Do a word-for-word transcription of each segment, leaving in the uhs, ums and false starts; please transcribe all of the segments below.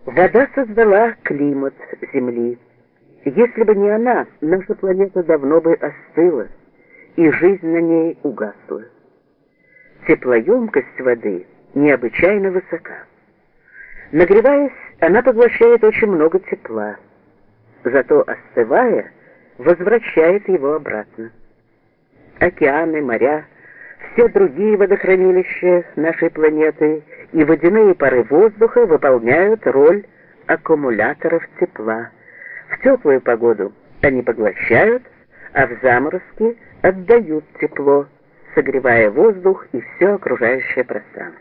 Вода создала климат Земли. Если бы не она, наша планета давно бы остыла, и жизнь на ней угасла. Теплоемкость воды необычайно высока. Нагреваясь, она поглощает очень много тепла, зато остывая, возвращает его обратно. Океаны, моря, все другие водохранилища нашей планеты и водяные пары воздуха выполняют роль аккумуляторов тепла. В теплую погоду они поглощают, а в заморозки отдают тепло, согревая воздух и все окружающее пространство.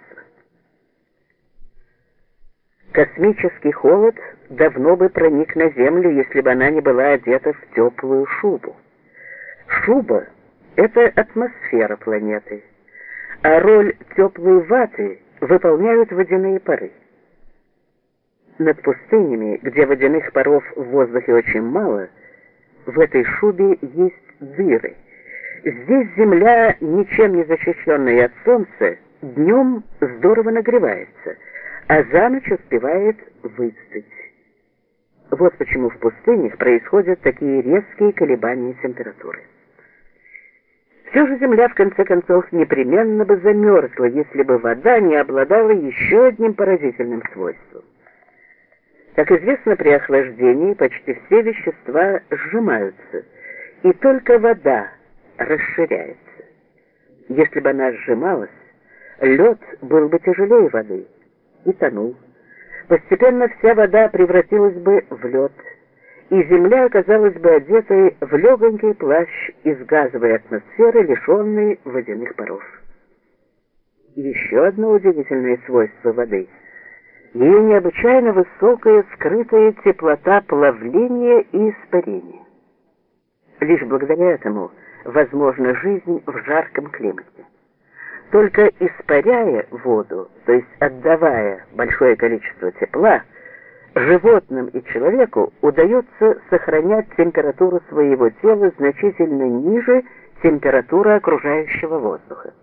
Космический холод давно бы проник на Землю, если бы она не была одета в теплую шубу. Шуба — это атмосфера планеты, а роль теплой ваты выполняют водяные пары. Над пустынями, где водяных паров в воздухе очень мало, в этой шубе есть дыры. Здесь Земля, ничем не защищенная от солнца, днем здорово нагревается, а за ночь успевает выцветь. Вот почему в пустынях происходят такие резкие колебания температуры. Все же Земля, в конце концов, непременно бы замерзла, если бы вода не обладала еще одним поразительным свойством. Как известно, при охлаждении почти все вещества сжимаются, и только вода расширяется. Если бы она сжималась, лед был бы тяжелее воды и тонул. Постепенно вся вода превратилась бы в лед, и Земля оказалась бы одетой в легонький плащ из газовой атмосферы, лишенной водяных паров. Еще одно удивительное свойство воды — ее необычайно высокая скрытая теплота плавления и испарения. Лишь благодаря этому возможна жизнь в жарком климате. Только испаряя воду, то есть отдавая большое количество тепла, животным и человеку удается сохранять температуру своего тела значительно ниже температуры окружающего воздуха.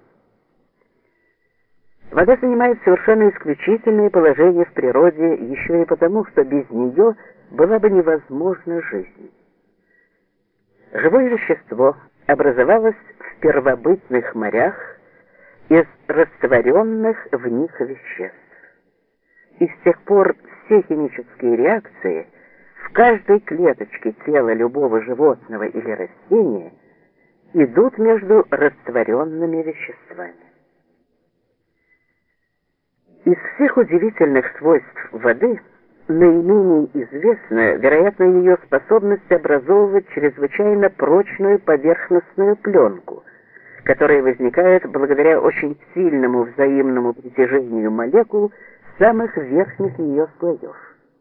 Вода занимает совершенно исключительное положение в природе еще и потому, что без нее была бы невозможна жизнь. Живое вещество образовалось в первобытных морях из растворенных в них веществ. И с тех пор все химические реакции в каждой клеточке тела любого животного или растения идут между растворенными веществами. Из всех удивительных свойств воды наименее известна, вероятно, ее способность образовывать чрезвычайно прочную поверхностную пленку, которая возникает благодаря очень сильному взаимному притяжению молекул самых верхних ее слоев.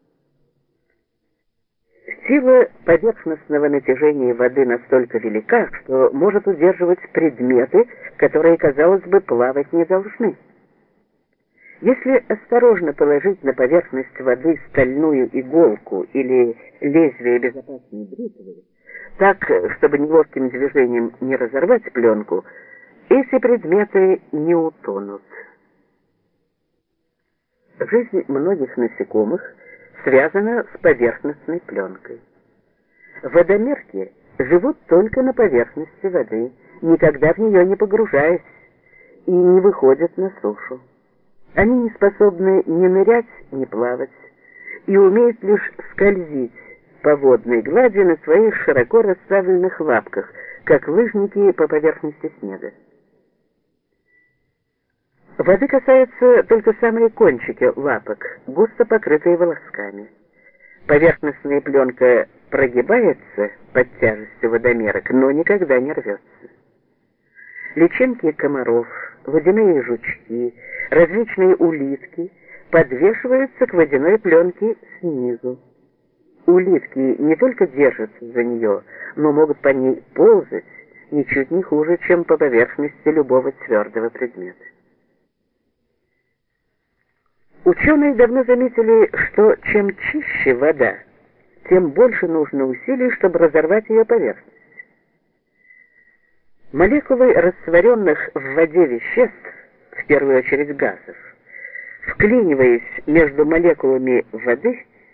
Сила поверхностного натяжения воды настолько велика, что может удерживать предметы, которые, казалось бы, плавать не должны. Если осторожно положить на поверхность воды стальную иголку или лезвие безопасной бритвы, так, чтобы неловким движением не разорвать пленку, эти предметы не утонут. Жизнь многих насекомых связана с поверхностной пленкой. Водомерки живут только на поверхности воды, никогда в нее не погружаясь, и не выходят на сушу. Они не способны ни нырять, ни плавать, и умеют лишь скользить по водной глади на своих широко расставленных лапках, как лыжники по поверхности снега. Воды касаются только самые кончики лапок, густо покрытые волосками. Поверхностная пленка прогибается под тяжестью водомерок, но никогда не рвется. Личинки комаров, водяные жучки, различные улитки подвешиваются к водяной пленке снизу. Улитки не только держатся за нее, но могут по ней ползать ничуть не хуже, чем по поверхности любого твердого предмета. Ученые давно заметили, что чем чище вода, тем больше нужно усилий, чтобы разорвать ее поверхность. Молекулы растворенных в воде веществ, в первую очередь газов, Вклиниваясь между молекулами воды,